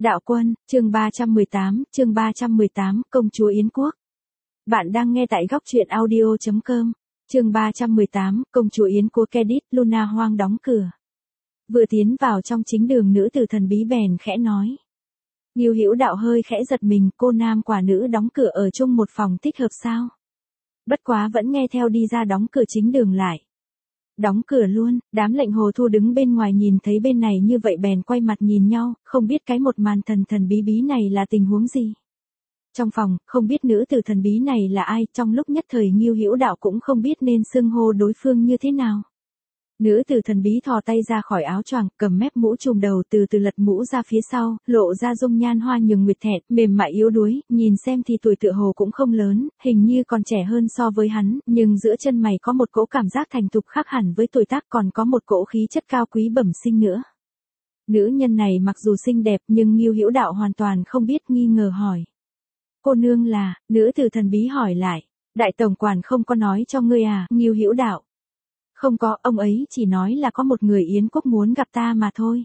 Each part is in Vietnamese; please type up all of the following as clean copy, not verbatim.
Đạo Quân, chương 318, Công chúa Yến Quốc. Bạn đang nghe tại góc truyện audio.com. Chương 318, Công chúa Yến Quốc. Kedit Luna hoang đóng cửa. Vừa tiến vào trong chính đường, nữ tử thần bí bèn khẽ nói. Ngưu Hữu Đạo hơi khẽ giật mình, cô nam quả nữ đóng cửa ở chung một phòng thích hợp sao? Bất quá vẫn nghe theo đi ra đóng cửa chính đường lại. Đóng cửa luôn. Đám lệnh hồ thu đứng bên ngoài nhìn thấy bên này như vậy bèn quay mặt nhìn nhau, không biết cái một màn thần thần bí bí này là tình huống gì. Trong phòng, không biết nữ tử thần bí này là ai, trong lúc nhất thời Ngưu Hữu Đạo cũng không biết nên xưng hô đối phương như thế nào. Nữ tử thần bí thò tay ra khỏi áo choàng, cầm mép mũ trùm đầu, từ từ lật mũ ra phía sau, lộ ra dung nhan hoa nhường nguyệt thẹn, mềm mại yếu đuối, nhìn xem thì tuổi tựa hồ cũng không lớn, hình như còn trẻ hơn so với hắn, nhưng giữa chân mày có một cỗ cảm giác thành thục khác hẳn với tuổi tác, còn có một cỗ khí chất cao quý bẩm sinh nữa. Nữ nhân này mặc dù xinh đẹp nhưng Ngưu Hữu Đạo hoàn toàn không biết, nghi ngờ hỏi. Cô nương là? Nữ tử thần bí hỏi lại. Đại tổng quản không có nói cho ngươi à? Ngưu Hữu Đạo. Không có, ông ấy chỉ nói là có một người Yến Quốc muốn gặp ta mà thôi.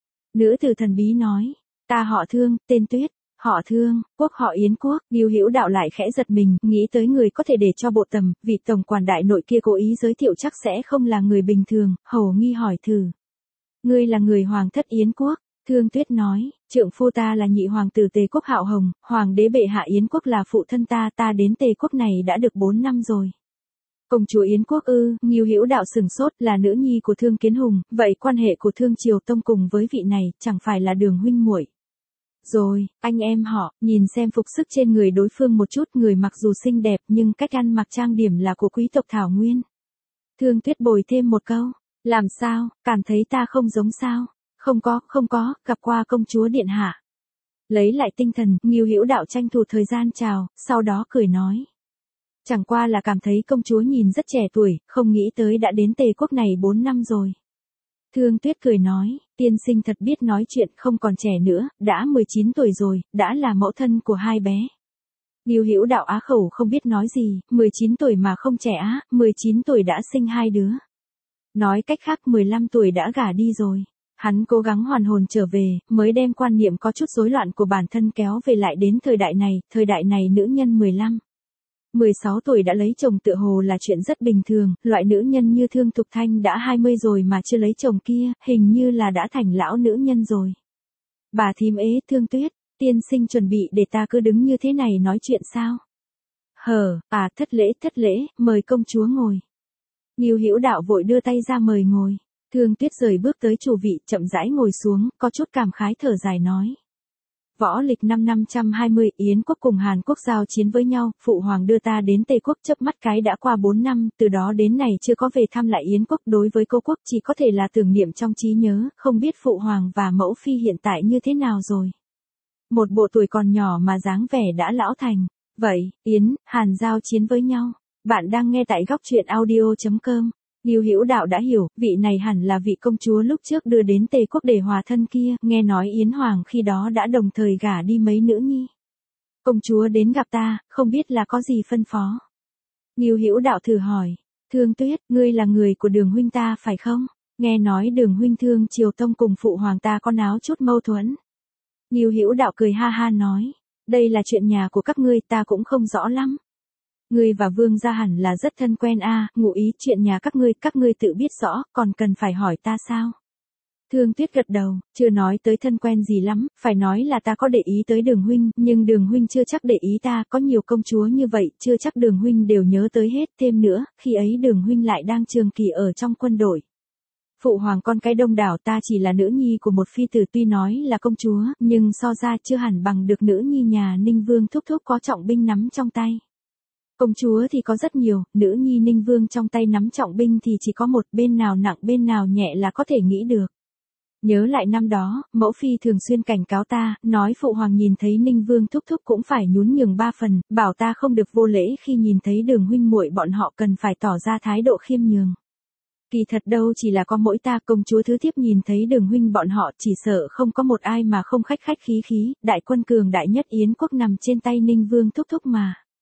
Nữ tử thần bí nói, ta họ Thương, tên Tuyết, họ Thương, quốc họ Yến Quốc. Ngưu Hữu Đạo lại khẽ giật mình, nghĩ tới người có thể để cho bộ tầm, vị tổng quản đại nội kia cố ý giới thiệu chắc sẽ không là người bình thường, hầu nghi hỏi thử. Ngươi là người hoàng thất Yến Quốc? Thương Tuyết nói, trượng phu ta là nhị hoàng tử Tề Quốc Hạo Hồng, hoàng đế bệ hạ Yến Quốc là phụ thân ta đến Tề Quốc này đã được 4 năm rồi. Công chúa Yến Quốc ư? Ngưu Hữu Đạo sừng sốt, là nữ nhi của Thương Kiến Hùng, vậy quan hệ của Thương Triều Tông cùng với vị này, chẳng phải là Đường huynh muội? Rồi, anh em họ, nhìn xem phục sức trên người đối phương một chút, người mặc dù xinh đẹp nhưng cách ăn mặc trang điểm là của quý tộc Thảo Nguyên. Thương Tuyết bồi thêm một câu, làm sao, cảm thấy ta không giống sao? Không có, gặp qua công chúa điện hạ. Lấy lại tinh thần, Ngưu Hữu Đạo tranh thủ thời gian chào, sau đó cười nói. Chẳng qua là cảm thấy công chúa nhìn rất trẻ tuổi, không nghĩ tới đã đến Tề Quốc này 4 năm rồi. Thương Tuyết cười nói, tiên sinh thật biết nói chuyện, không còn trẻ nữa, đã 19 tuổi rồi, đã là mẫu thân của 2 bé. Ngưu Hữu Đạo á khẩu không biết nói gì, 19 tuổi mà không trẻ á, 19 tuổi đã sinh 2 đứa. Nói cách khác 15 tuổi đã gả đi rồi. Hắn cố gắng hoàn hồn trở về, mới đem quan niệm có chút rối loạn của bản thân kéo về lại đến thời đại này nữ nhân 16 tuổi đã lấy chồng tựa hồ là chuyện rất bình thường, loại nữ nhân như Thương Thục Thanh đã 20 rồi mà chưa lấy chồng kia, hình như là đã thành lão nữ nhân rồi. Bà thím ế, Thương Tuyết, tiên sinh chuẩn bị để ta cứ đứng như thế này nói chuyện sao? Thất lễ, mời công chúa ngồi. Ngưu Hữu Đạo vội đưa tay ra mời ngồi. Thương Tuyết rời bước tới chủ vị, chậm rãi ngồi xuống, có chút cảm khái thở dài nói. Võ lịch năm 520, Yến Quốc cùng Hàn Quốc giao chiến với nhau, phụ hoàng đưa ta đến Tây Quốc, chớp mắt cái đã qua 4 năm, từ đó đến này chưa có về thăm lại Yến Quốc, đối với cô quốc chỉ có thể là tưởng niệm trong trí nhớ, không biết phụ hoàng và mẫu phi hiện tại như thế nào rồi. Một bộ tuổi còn nhỏ mà dáng vẻ đã lão thành. Vậy, Yến, Hàn giao chiến với nhau. Bạn đang nghe tại góc truyện audio.com. Ngưu Hữu Đạo đã hiểu, vị này hẳn là vị công chúa lúc trước đưa đến Tề Quốc để hòa thân kia, nghe nói Yến Hoàng khi đó đã đồng thời gả đi mấy nữ nhi. Công chúa đến gặp ta, không biết là có gì phân phó. Ngưu Hữu Đạo thử hỏi, Thương Tuyết, ngươi là người của Đường huynh ta phải không? Nghe nói Đường huynh Thương Triều Tông cùng phụ hoàng ta có náo chút mâu thuẫn. Ngưu Hữu Đạo cười ha ha nói, đây là chuyện nhà của các ngươi, ta cũng không rõ lắm. Ngươi và Vương gia hẳn là rất thân quen a, ngụ ý chuyện nhà các ngươi tự biết rõ, còn cần phải hỏi ta sao? Thương Tuyết gật đầu, chưa nói tới thân quen gì lắm, phải nói là ta có để ý tới Đường huynh, nhưng Đường huynh chưa chắc để ý ta, có nhiều công chúa như vậy, chưa chắc Đường huynh đều nhớ tới hết, thêm nữa, khi ấy Đường huynh lại đang trường kỳ ở trong quân đội. Phụ hoàng con cái đông đảo, ta chỉ là nữ nhi của một phi tử, tuy nói là công chúa, nhưng so ra chưa hẳn bằng được nữ nhi nhà Ninh Vương thúc thúc có trọng binh nắm trong tay. Công chúa thì có rất nhiều, nữ nhi Ninh Vương trong tay nắm trọng binh thì chỉ có một, bên nào nặng bên nào nhẹ là có thể nghĩ được. Nhớ lại năm đó, mẫu phi thường xuyên cảnh cáo ta, nói phụ hoàng nhìn thấy Ninh Vương thúc thúc cũng phải nhún nhường 3 phần, bảo ta không được vô lễ khi nhìn thấy Đường huynh muội bọn họ cần phải tỏ ra thái độ khiêm nhường. Kỳ thật đâu chỉ là có mỗi ta, công chúa thứ thiếp nhìn thấy Đường huynh bọn họ chỉ sợ không có một ai mà không khách khí, đại quân cường đại nhất Yến Quốc nằm trên tay Ninh Vương thúc thúc mà.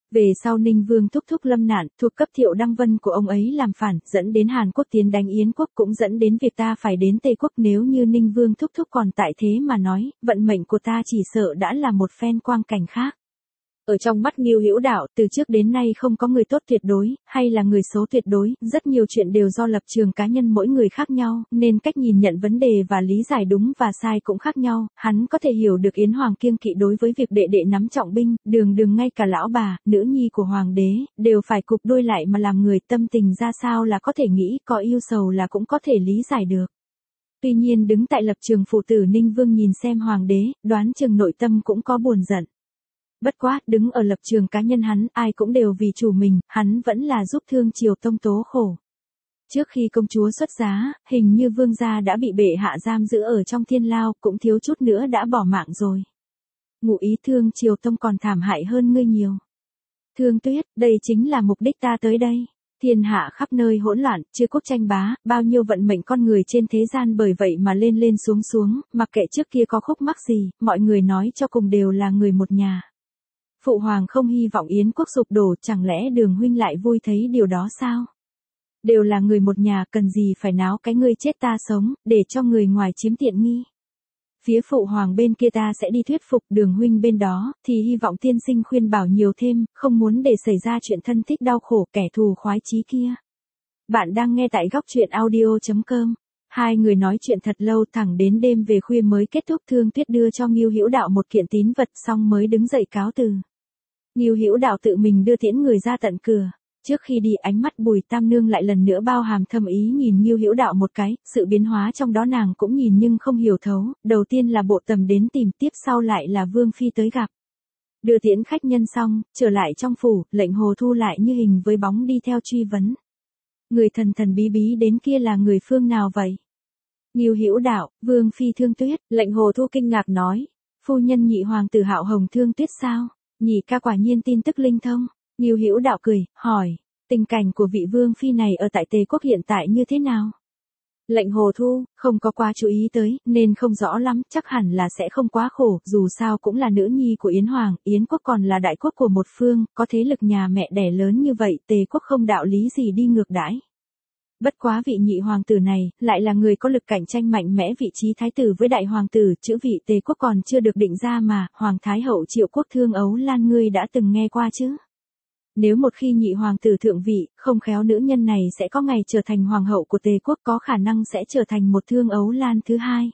Về sau Ninh Vương thúc thúc lâm nạn, thuộc cấp Thiệu Đăng Vân của ông ấy làm phản, dẫn đến Hàn Quốc tiến đánh Yến quốc, cũng dẫn đến việc ta phải đến Tây quốc. Nếu như Ninh Vương thúc thúc còn tại thế mà nói, vận mệnh của ta chỉ sợ đã là một phen quang cảnh khác. Ở trong mắt Ngưu Hữu Đạo, từ trước đến nay không có người tốt tuyệt đối, hay là người xấu tuyệt đối, rất nhiều chuyện đều do lập trường cá nhân mỗi người khác nhau, nên cách nhìn nhận vấn đề và lý giải đúng và sai cũng khác nhau. Hắn có thể hiểu được Yến Hoàng kiêng kỵ đối với việc đệ đệ nắm trọng binh, đường ngay cả lão bà, nữ nhi của Hoàng đế, đều phải cụp đuôi lại mà làm người, tâm tình ra sao là có thể nghĩ, có yêu sầu là cũng có thể lý giải được. Tuy nhiên đứng tại lập trường phụ tử Ninh Vương nhìn xem Hoàng đế, đoán chừng nội tâm cũng có buồn giận. Bất quá, đứng ở lập trường cá nhân hắn, ai cũng đều vì chủ mình, hắn vẫn là giúp Thương Triều Tông tố khổ. Trước khi công chúa xuất giá, hình như vương gia đã bị bệ hạ giam giữ ở trong thiên lao, cũng thiếu chút nữa đã bỏ mạng rồi. Ngụ ý Thương Triều Tông còn thảm hại hơn ngươi nhiều. Thương Tuyết, đây chính là mục đích ta tới đây. Thiên hạ khắp nơi hỗn loạn, chư quốc tranh bá, bao nhiêu vận mệnh con người trên thế gian bởi vậy mà lên xuống, mặc kệ trước kia có khúc mắc gì, mọi người nói cho cùng đều là người một nhà. Phụ hoàng không hy vọng Yến quốc sụp đổ, chẳng lẽ Đường huynh lại vui thấy điều đó sao? Đều là người một nhà, cần gì phải náo cái ngươi chết ta sống, để cho người ngoài chiếm tiện nghi. Phía phụ hoàng bên kia ta sẽ đi thuyết phục, Đường huynh bên đó, thì hy vọng tiên sinh khuyên bảo nhiều thêm, không muốn để xảy ra chuyện thân thích đau khổ, kẻ thù khoái chí kia. Bạn đang nghe tại góc truyện audio.com. Hai người nói chuyện thật lâu, thẳng đến đêm về khuya mới kết thúc. Thương Tuyết đưa cho Ngưu Hữu Đạo một kiện tín vật xong mới đứng dậy cáo từ. Ngưu Hữu Đạo tự mình đưa tiễn người ra tận cửa. Trước khi đi, ánh mắt Bùi Tam Nương lại lần nữa bao hàm thâm ý nhìn Ngưu Hữu Đạo một cái, sự biến hóa trong đó nàng cũng nhìn nhưng không hiểu thấu. Đầu tiên là Bộ Tầm đến tìm, tiếp sau lại là Vương phi tới gặp. Đưa tiễn khách nhân xong, trở lại trong phủ, Lệnh Hồ Thu lại như hình với bóng đi theo truy vấn. Người thần thần bí bí đến kia là người phương nào vậy? Ngưu Hữu Đạo, Vương phi Thương Tuyết. Lệnh Hồ Thu kinh ngạc nói, phu nhân nhị hoàng tử Hạo Hồng Thương Tuyết sao? Nhị ca quả nhiên tin tức linh thông. Ngưu Hữu Đạo cười, hỏi, tình cảnh của vị vương phi này ở tại Tề quốc hiện tại như thế nào? Lệnh Hồ Thu, không có quá chú ý tới, nên không rõ lắm, chắc hẳn là sẽ không quá khổ, dù sao cũng là nữ nhi của Yến Hoàng, Yến quốc còn là đại quốc của một phương, có thế lực nhà mẹ đẻ lớn như vậy, Tề quốc không đạo lý gì đi ngược đãi. Bất quá vị nhị hoàng tử này, lại là người có lực cạnh tranh mạnh mẽ vị trí thái tử với đại hoàng tử, chữ vị Tề quốc còn chưa được định ra mà, Hoàng Thái hậu Triệu Quốc Thương Ấu Lan ngươi đã từng nghe qua chứ? Nếu một khi nhị hoàng tử thượng vị, không khéo nữ nhân này sẽ có ngày trở thành hoàng hậu của Tề quốc, có khả năng sẽ trở thành một Thương Ấu Lan thứ hai.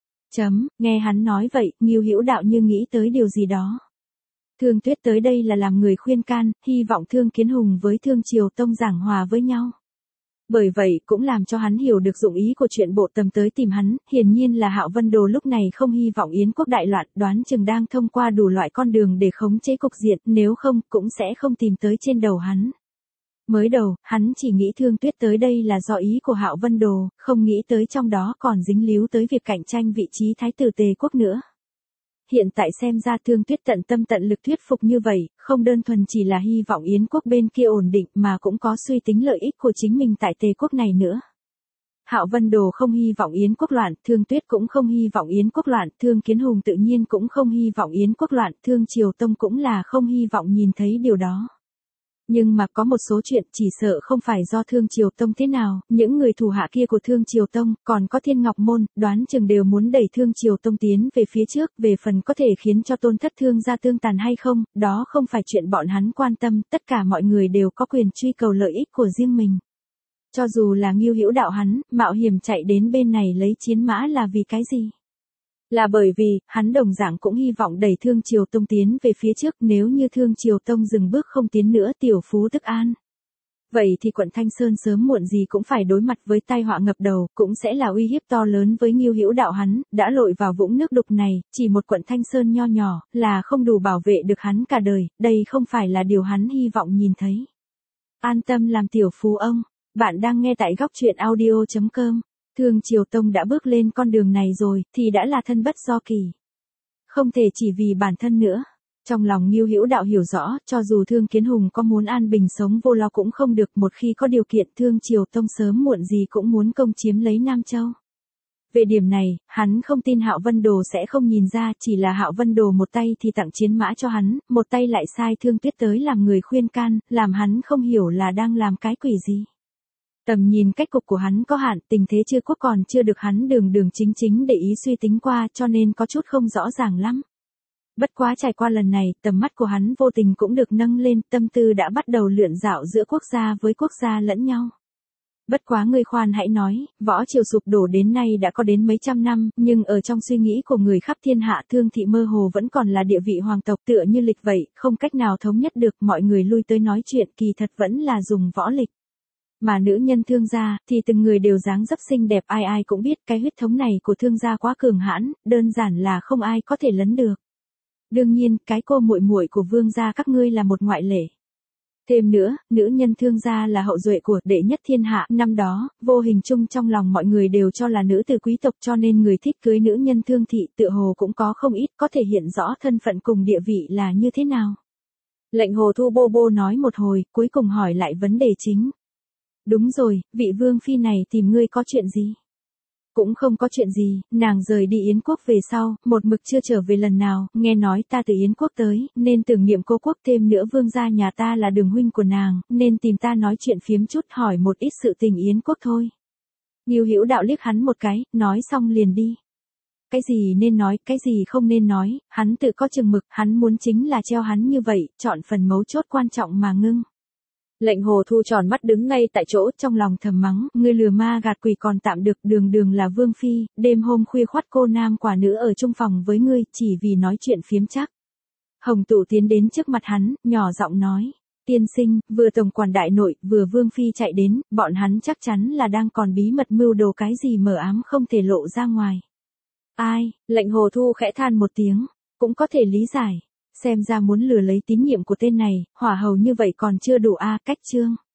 Nghe hắn nói vậy, Ngưu Hữu Đạo như nghĩ tới điều gì đó. Thương Tuyết tới đây là làm người khuyên can, hy vọng Thương Kiến Hùng với Thương Triều Tông giảng hòa với nhau. Bởi vậy cũng làm cho hắn hiểu được dụng ý của chuyện Bộ Tầm tới tìm hắn, hiển nhiên là Hạo Vân Đồ lúc này không hy vọng Yến quốc đại loạn, đoán chừng đang thông qua đủ loại con đường để khống chế cục diện, nếu không, cũng sẽ không tìm tới trên đầu hắn. Mới đầu, hắn chỉ nghĩ Thương Tuyết tới đây là do ý của Hạo Vân Đồ, không nghĩ tới trong đó còn dính líu tới việc cạnh tranh vị trí thái tử Tề quốc nữa. Hiện tại xem ra Thương Tuyết tận tâm tận lực thuyết phục như vậy, không đơn thuần chỉ là hy vọng Yến quốc bên kia ổn định mà cũng có suy tính lợi ích của chính mình tại Tề quốc này nữa. Hạo Vân Đồ không hy vọng Yến quốc loạn, Thương Tuyết cũng không hy vọng Yến quốc loạn, Thương Kiến Hùng tự nhiên cũng không hy vọng Yến quốc loạn, Thương Triều Tông cũng là không hy vọng nhìn thấy điều đó. Nhưng mà có một số chuyện chỉ sợ không phải do Thương Triều Tông thế nào, những người thủ hạ kia của Thương Triều Tông, còn có Thiên Ngọc Môn, đoán chừng đều muốn đẩy Thương Triều Tông tiến về phía trước, về phần có thể khiến cho Tôn thất Thương gia tương tàn hay không, đó không phải chuyện bọn hắn quan tâm, tất cả mọi người đều có quyền truy cầu lợi ích của riêng mình. Cho dù là Ngưu Hữu Đạo hắn, mạo hiểm chạy đến bên này lấy chiến mã là vì cái gì? Là bởi vì, hắn đồng dạng cũng hy vọng đẩy Thương Triều Tông tiến về phía trước, nếu như Thương Triều Tông dừng bước không tiến nữa tiểu phú tức an. Vậy thì quận Thanh Sơn sớm muộn gì cũng phải đối mặt với tai họa ngập đầu, cũng sẽ là uy hiếp to lớn với Ngưu Hữu Đạo hắn, đã lội vào vũng nước đục này, chỉ một quận Thanh Sơn nho nhỏ, là không đủ bảo vệ được hắn cả đời, đây không phải là điều hắn hy vọng nhìn thấy. An tâm làm tiểu phú ông, bạn đang nghe tại góc truyện audio.com. Thương Triều Tông đã bước lên con đường này rồi, thì đã là thân bất do kỳ. Không thể chỉ vì bản thân nữa. Trong lòng Ngưu Hữu Đạo hiểu rõ, cho dù Thương Kiến Hùng có muốn an bình sống vô lo cũng không được, một khi có điều kiện Thương Triều Tông sớm muộn gì cũng muốn công chiếm lấy Nam Châu. Về điểm này, hắn không tin Hạo Vân Đồ sẽ không nhìn ra, chỉ là Hạo Vân Đồ một tay thì tặng chiến mã cho hắn, một tay lại sai Thương Tuyết tới làm người khuyên can, làm hắn không hiểu là đang làm cái quỷ gì. Tầm nhìn cách cục của hắn có hạn, tình thế chưa quốc còn chưa được hắn đường đường chính chính để ý suy tính qua, cho nên có chút không rõ ràng lắm. Bất quá trải qua lần này, tầm mắt của hắn vô tình cũng được nâng lên, tâm tư đã bắt đầu lượn dạo giữa quốc gia với quốc gia lẫn nhau. Bất quá ngươi khoan hãy nói, võ triều sụp đổ đến nay đã có đến mấy trăm năm, nhưng ở trong suy nghĩ của người khắp thiên hạ Thương thị mơ hồ vẫn còn là địa vị hoàng tộc tựa như lịch vậy, không cách nào thống nhất được, mọi người lui tới nói chuyện kỳ thật vẫn là dùng võ lịch. Mà nữ nhân Thương gia, thì từng người đều dáng dấp xinh đẹp, ai ai cũng biết cái huyết thống này của Thương gia quá cường hãn, đơn giản là không ai có thể lấn được. Đương nhiên, cái cô muội muội của Vương gia các ngươi là một ngoại lệ. Thêm nữa, nữ nhân Thương gia là hậu duệ của đệ nhất thiên hạ, năm đó, vô hình chung trong lòng mọi người đều cho là nữ từ quý tộc, cho nên người thích cưới nữ nhân Thương thị tựa hồ cũng có không ít, có thể hiện rõ thân phận cùng địa vị là như thế nào. Lệnh Hồ Thu bô bô nói một hồi, cuối cùng hỏi lại vấn đề chính. Đúng rồi, vị vương phi này tìm ngươi có chuyện gì? Cũng không có chuyện gì, nàng rời đi Yến quốc về sau, một mực chưa trở về lần nào, nghe nói ta từ Yến quốc tới, nên tưởng niệm cô quốc, thêm nữa vương gia nhà ta là đường huynh của nàng, nên tìm ta nói chuyện phiếm chút, hỏi một ít sự tình Yến quốc thôi. Ngưu Hữu Đạo liếc hắn một cái, nói xong liền đi. Cái gì nên nói, cái gì không nên nói, hắn tự có chừng mực, hắn muốn chính là treo hắn như vậy, chọn phần mấu chốt quan trọng mà ngưng. Lệnh Hồ Thu tròn mắt đứng ngay tại chỗ, trong lòng thầm mắng, ngươi lừa ma gạt quỷ còn tạm được, đường đường là vương phi, đêm hôm khuya khoắt cô nam quả nữ ở chung phòng với ngươi, chỉ vì nói chuyện phiếm chắc. Hồng Tụ tiến đến trước mặt hắn, nhỏ giọng nói, tiên sinh, vừa tổng quản đại nội, vừa vương phi chạy đến, bọn hắn chắc chắn là đang còn bí mật mưu đồ cái gì mờ ám không thể lộ ra ngoài. Ai, lệnh Hồ Thu khẽ than một tiếng, cũng có thể lý giải. Xem ra muốn lừa lấy tín nhiệm của tên này, hỏa hầu như vậy còn chưa đủ cách chương.